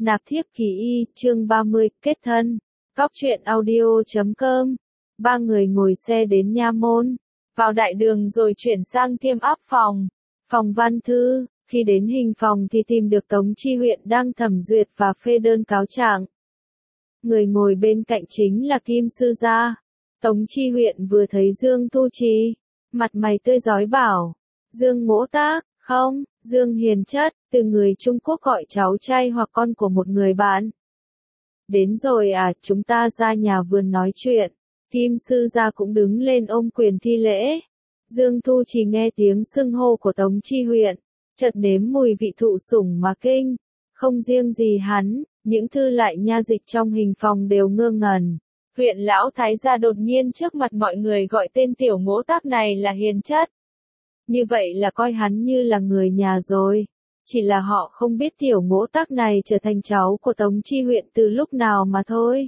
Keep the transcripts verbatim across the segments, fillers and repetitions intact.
Nạp thiếp kỳ y, chương ba mươi, kết thân. Cóc truyện audio chấm com. Ba người ngồi xe đến Nha Môn, vào đại đường rồi chuyển sang Thiêm Áp phòng. Phòng văn thư, khi đến hình phòng thì tìm được Tống Chi Huyện đang thẩm duyệt và phê đơn cáo trạng. Người ngồi bên cạnh chính là Kim Sư Gia. Tống Chi Huyện vừa thấy Dương Tu Trì, mặt mày tươi rói bảo, Dương Mỗ Tác, không, Dương Hiền Chất, từ người Trung Quốc gọi cháu trai hoặc con của một người bạn. Đến rồi à, chúng ta ra nhà vườn nói chuyện. Kim Sư Gia cũng đứng lên ôm quyền thi lễ. Dương Tu Trì nghe tiếng xưng hô của Tống Chi Huyện, chợt nếm mùi vị thụ sủng mà kinh. Không riêng gì hắn, những thư lại nha dịch trong hình phòng đều ngơ ngẩn. Huyện lão thái gia đột nhiên trước mặt mọi người gọi tên tiểu Mỗ Tác này là Hiền Chất. Như vậy là coi hắn như là người nhà rồi. Chỉ là họ không biết tiểu Mỗ Tác này trở thành cháu của Tống Chi Huyện từ lúc nào mà thôi.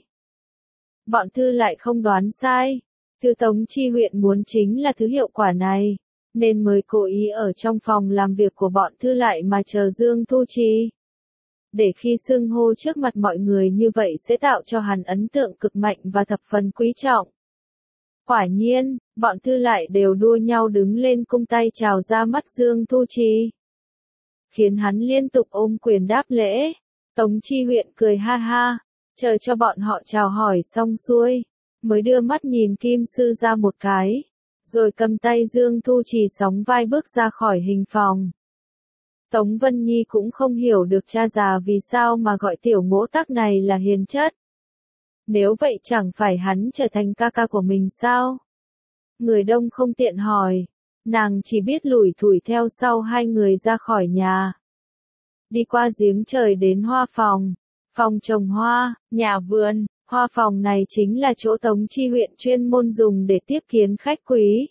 Bọn thư lại không đoán sai. Thư Tống Chi Huyện muốn chính là thứ hiệu quả này, nên mới cố ý ở trong phòng làm việc của bọn thư lại mà chờ Dương Tu Trì. Để khi xưng hô trước mặt mọi người như vậy sẽ tạo cho hắn ấn tượng cực mạnh và thập phần quý trọng. Quả nhiên, bọn thư lại đều đua nhau đứng lên cung tay chào ra mắt Dương Tu Trì, khiến hắn liên tục ôm quyền đáp lễ. Tống Chi Huyện cười ha ha, chờ cho bọn họ chào hỏi xong xuôi, mới đưa mắt nhìn Kim Sư Gia một cái, rồi cầm tay Dương Tu Trì sóng vai bước ra khỏi hình phòng. Tống Vân Nhi cũng không hiểu được cha già vì sao mà gọi tiểu Mỗ Tác này là Hiền Chất. Nếu vậy chẳng phải hắn trở thành ca ca của mình sao? Người đông không tiện hỏi, nàng chỉ biết lủi thủi theo sau hai người ra khỏi nhà. Đi qua giếng trời đến hoa phòng, phòng trồng hoa, nhà vườn, hoa phòng này chính là chỗ Tống Chi Huyện chuyên môn dùng để tiếp kiến khách quý.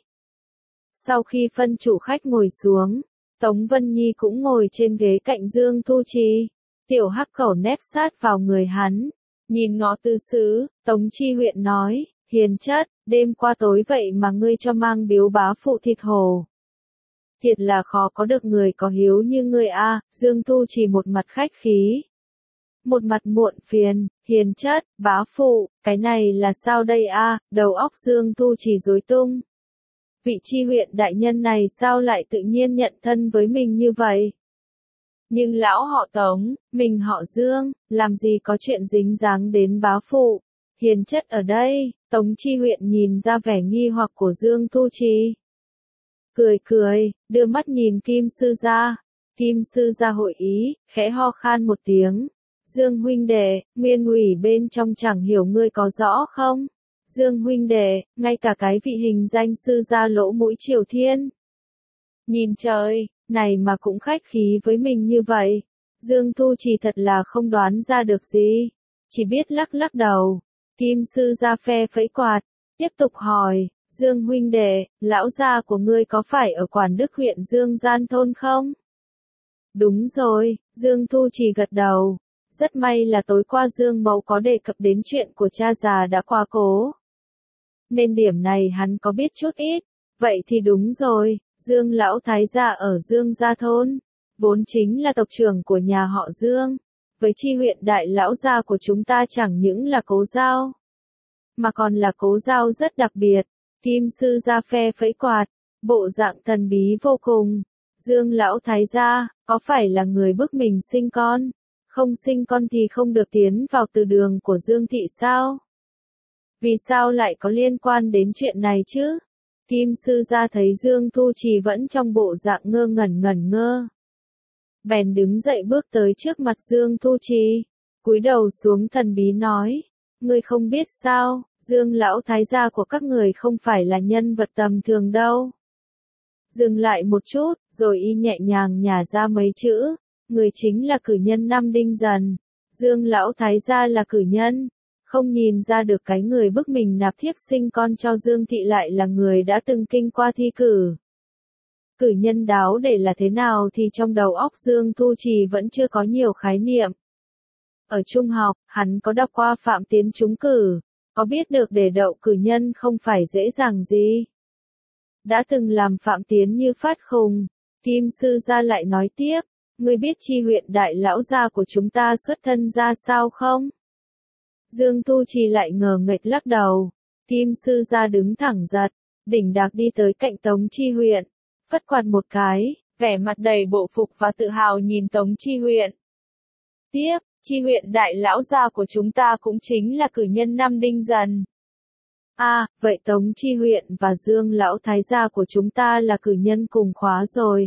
Sau khi phân chủ khách ngồi xuống, Tống Vân Nhi cũng ngồi trên ghế cạnh Dương Tu Trì. Tiểu Hắc Cẩu nép sát vào người hắn, nhìn ngó tư xứ. Tống Chi Huyện nói, Hiền Chất, đêm qua tối vậy mà ngươi cho mang biếu bá phụ thịt hổ. Thiệt là khó có được người có hiếu như ngươi a. Dương Tu Trì một mặt khách khí, một mặt muộn phiền. Hiền Chất, bá phụ, cái này là sao đây a? Đầu óc Dương Tu Trì rối tung. Vị Chi Huyện đại nhân này sao lại tự nhiên nhận thân với mình như vậy? Nhưng lão họ Tống, mình họ Dương, làm gì có chuyện dính dáng đến bá phụ? Hiền Chất ở đây. Tống Chi Huyện nhìn ra vẻ nghi hoặc của Dương Tu Trì, cười cười, đưa mắt nhìn Kim Sư Gia. Kim Sư Gia hội ý, khẽ ho khan một tiếng. Dương huynh đệ, nguyên ủy bên trong chẳng hiểu ngươi có rõ không? Dương huynh đệ, ngay cả cái vị hình danh sư gia lỗ mũi Triều Thiên. Nhìn trời, này mà cũng khách khí với mình như vậy. Dương Tu Trì thật là không đoán ra được gì, chỉ biết lắc lắc đầu. Kim Sư Gia phe phẩy quạt, tiếp tục hỏi, Dương huynh đệ, lão gia của ngươi có phải ở Quản Đức huyện Dương Gian Thôn không? Đúng rồi, Dương Tu Trì gật đầu. Rất may là tối qua Dương Mẫu có đề cập đến chuyện của cha già đã qua cố, nên điểm này hắn có biết chút ít. Vậy thì đúng rồi, Dương lão thái gia ở Dương Gia Thôn, vốn chính là tộc trưởng của nhà họ Dương. Với Chi Huyện đại lão gia của chúng ta chẳng những là cố giao, mà còn là cố giao rất đặc biệt. Kim Sư Gia phe phẩy quạt, bộ dạng thần bí vô cùng. Dương lão thái gia, có phải là người bức mình sinh con? Không sinh con thì không được tiến vào từ đường của Dương thị sao? Vì sao lại có liên quan đến chuyện này chứ? Kim Sư Gia thấy Dương Tu Trì vẫn trong bộ dạng ngơ ngẩn ngẩn ngơ, bèn đứng dậy bước tới trước mặt Dương Tu Trì, cúi đầu xuống thần bí nói, ngươi không biết sao, Dương lão thái gia của các người không phải là nhân vật tầm thường đâu. Dừng lại một chút, rồi y nhẹ nhàng nhả ra mấy chữ, người chính là cử nhân năm Đinh Dần. Dương lão thái gia là cử nhân, không nhìn ra được cái người bức mình nạp thiếp sinh con cho Dương thị lại là người đã từng kinh qua thi cử. Cử nhân đáo để là thế nào thì trong đầu óc Dương Tu Trì vẫn chưa có nhiều khái niệm. Ở trung học, hắn có đọc qua Phạm Tiến trúng cử, có biết được để đậu cử nhân không phải dễ dàng gì. Đã từng làm Phạm Tiến như phát khùng. Kim Sư Gia lại nói tiếp, ngươi biết Chi huyện đại lão gia của chúng ta xuất thân ra sao không? Dương Tu Trì lại ngờ nghệch lắc đầu. Kim sư gia đứng thẳng giật, đỉnh đạc đi tới cạnh Tống Chi huyện, phất quạt một cái, vẻ mặt đầy bộ phục và tự hào nhìn Tống Chi huyện. Tiếp, Chi huyện đại lão gia của chúng ta cũng chính là cử nhân năm Đinh Dần. À, vậy Tống Chi huyện và Dương lão thái gia của chúng ta là cử nhân cùng khóa rồi.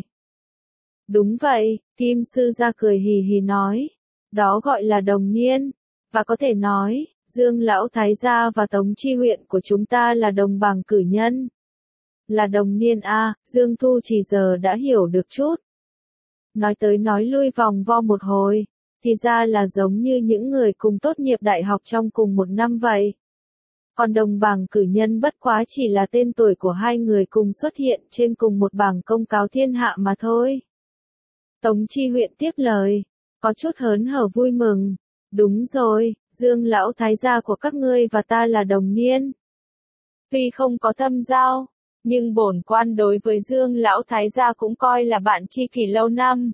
Đúng vậy, Kim sư gia cười hì hì nói. Đó gọi là đồng niên, và có thể nói, Dương lão thái gia và Tống Chi huyện của chúng ta là đồng bằng cử nhân. Là đồng niên a, Dương Thu chỉ giờ đã hiểu được chút. Nói tới nói lui vòng vo một hồi, thì ra là giống như những người cùng tốt nghiệp đại học trong cùng một năm vậy. Còn đồng bằng cử nhân bất quá chỉ là tên tuổi của hai người cùng xuất hiện trên cùng một bảng công cáo thiên hạ mà thôi. Tống Chi huyện tiếp lời, có chút hớn hở vui mừng. Đúng rồi, Dương lão thái gia của các ngươi và ta là đồng niên. Tuy không có thâm giao, nhưng bổn quan đối với Dương lão thái gia cũng coi là bạn tri kỷ lâu năm.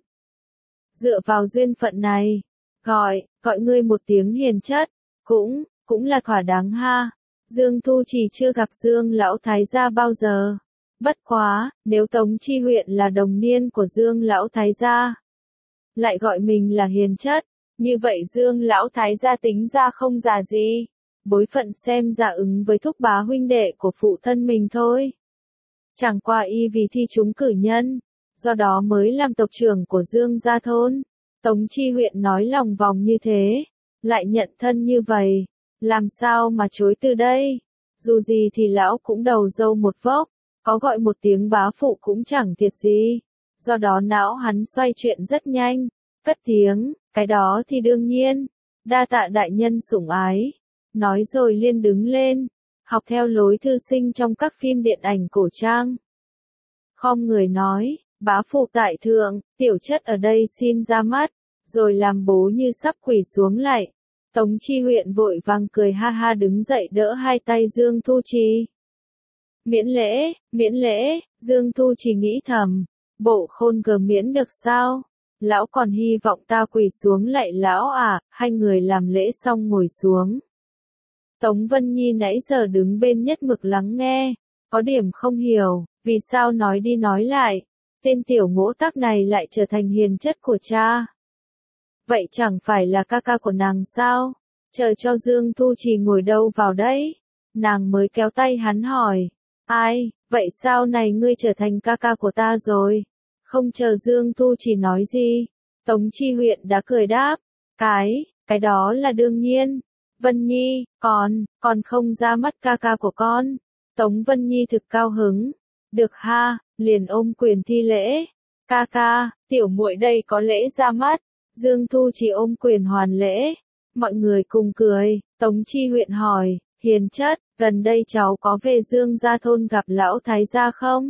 Dựa vào duyên phận này, gọi, gọi ngươi một tiếng hiền chất, cũng, cũng là thỏa đáng ha. Dương Thu Trì chưa gặp Dương lão thái gia bao giờ. Bất quá, nếu Tống Chi huyện là đồng niên của Dương lão thái gia, lại gọi mình là hiền chất, như vậy Dương lão thái gia tính ra không già gì, bối phận xem ra ứng với thúc bá huynh đệ của phụ thân mình thôi. Chẳng qua y vì thi trúng cử nhân, do đó mới làm tộc trưởng của Dương gia thôn. Tống Chi huyện nói lòng vòng như thế, lại nhận thân như vậy, làm sao mà chối từ đây? Dù gì thì lão cũng đầu dâu một vốc, có gọi một tiếng bá phụ cũng chẳng thiệt gì. Do đó não hắn xoay chuyện rất nhanh, cất tiếng, cái đó thì đương nhiên, đa tạ đại nhân sủng ái. Nói rồi liên đứng lên, học theo lối thư sinh trong các phim điện ảnh cổ trang. Khom người nói, bá phụ tại thượng, tiểu chất ở đây xin ra mắt, rồi làm bố như sắp quỳ xuống lại. Tống Chi huyện vội vàng cười ha ha đứng dậy đỡ hai tay Dương Thu Trì. Miễn lễ, miễn lễ, Dương Thu Trì nghĩ thầm, bộ khôn gờ miễn được sao? Lão còn hy vọng ta quỳ xuống lạy lão à, hai người làm lễ xong ngồi xuống. Tống Vân Nhi nãy giờ đứng bên nhất mực lắng nghe, có điểm không hiểu, vì sao nói đi nói lại, tên tiểu ngỗ tác này lại trở thành hiền chất của cha. Vậy chẳng phải là ca ca của nàng sao? Chờ cho Dương Thu Trì ngồi đâu vào đấy? Nàng mới kéo tay hắn hỏi, ai, vậy sao này ngươi trở thành ca ca của ta rồi? Không chờ Dương Thu Trì nói gì, Tống Chi huyện đã cười đáp, cái, cái đó là đương nhiên. Vân Nhi, còn, còn không ra mắt ca ca của con. Tống Vân Nhi thực cao hứng. Được ha, liền ôm quyền thi lễ. Ca ca, tiểu muội đây có lễ ra mắt. Dương Thu Trì ôm quyền hoàn lễ. Mọi người cùng cười, Tống Chi huyện hỏi, hiền chất, gần đây cháu có về Dương gia thôn gặp lão thái gia không?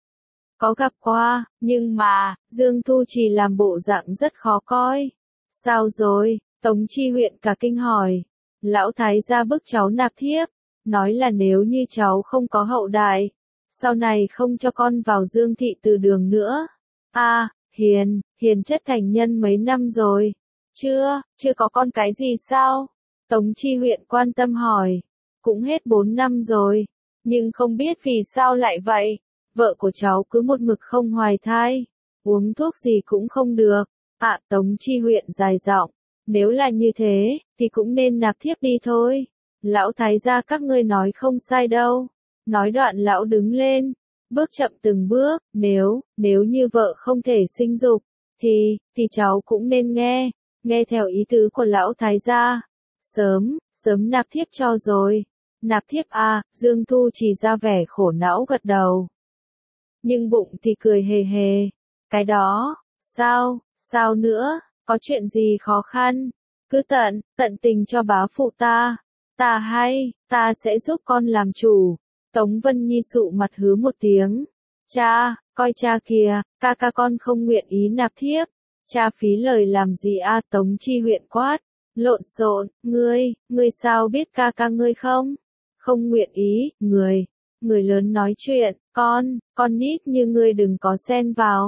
Có gặp qua, nhưng mà, Dương Thu Trì làm bộ dạng rất khó coi. Sao rồi? Tống Chi huyện cả kinh hỏi. Lão thái gia bức cháu nạp thiếp, nói là nếu như cháu không có hậu đại, sau này không cho con vào Dương thị từ đường nữa. A, à, hiền, hiền chất thành nhân mấy năm rồi? Chưa, chưa có con cái gì sao? Tống Chi huyện quan tâm hỏi. Cũng hết bốn năm rồi, nhưng không biết vì sao lại vậy. Vợ của cháu cứ một mực không hoài thai, uống thuốc gì cũng không được. ạ à, Tống Chi huyện dài giọng. Nếu là như thế, thì cũng nên nạp thiếp đi thôi. Lão thái gia các ngươi nói không sai đâu. Nói đoạn lão đứng lên, bước chậm từng bước, nếu, nếu như vợ không thể sinh dục, thì, thì cháu cũng nên nghe, nghe theo ý tứ của lão thái gia. Sớm, sớm nạp thiếp cho rồi. Nạp thiếp à, Dương Thu Trì ra vẻ khổ não gật đầu. Nhưng bụng thì cười hề hề. Cái đó, sao, sao nữa? Có chuyện gì khó khăn, cứ tận, tận tình cho bá phụ ta, ta hay, ta sẽ giúp con làm chủ. Tống Vân Nhi sụ mặt hứa một tiếng, cha, coi cha kìa, ca ca con không nguyện ý nạp thiếp, cha phí lời làm gì a? Tống Chi huyện quát, lộn xộn, ngươi, ngươi sao biết ca ca ngươi không? Không nguyện ý, người, người lớn nói chuyện, con, con nít như ngươi đừng có xen vào.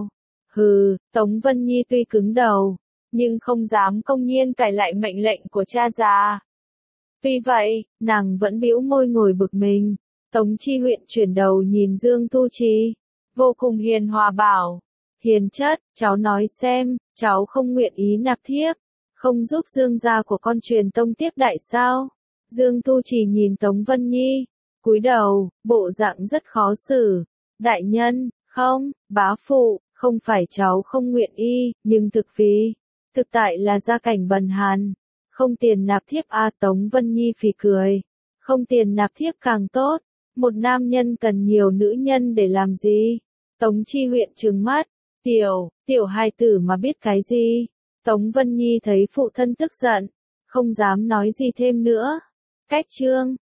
Hừ, Tống Vân Nhi tuy cứng đầu, nhưng không dám công nhiên cãi lại mệnh lệnh của cha già. Tuy vậy, nàng vẫn bĩu môi ngồi bực mình. Tống Chi Huyện chuyển đầu nhìn Dương Tu Trì, vô cùng hiền hòa bảo, hiền chất, cháu nói xem, cháu không nguyện ý nạp thiếp, không giúp Dương gia của con truyền tông tiếp đại sao? Dương Tu Trì nhìn Tống Vân Nhi, cúi đầu, bộ dạng rất khó xử. Đại nhân, không, bá phụ, không phải cháu không nguyện y, nhưng thực vì, thực tại là gia cảnh bần hàn, không tiền nạp thiếp a. Tống Vân Nhi phì cười, không tiền nạp thiếp càng tốt, một nam nhân cần nhiều nữ nhân để làm gì? Tống Chi Huyện trừng mắt, tiểu, tiểu hài tử mà biết cái gì? Tống Vân Nhi thấy phụ thân tức giận, không dám nói gì thêm nữa. Cách chương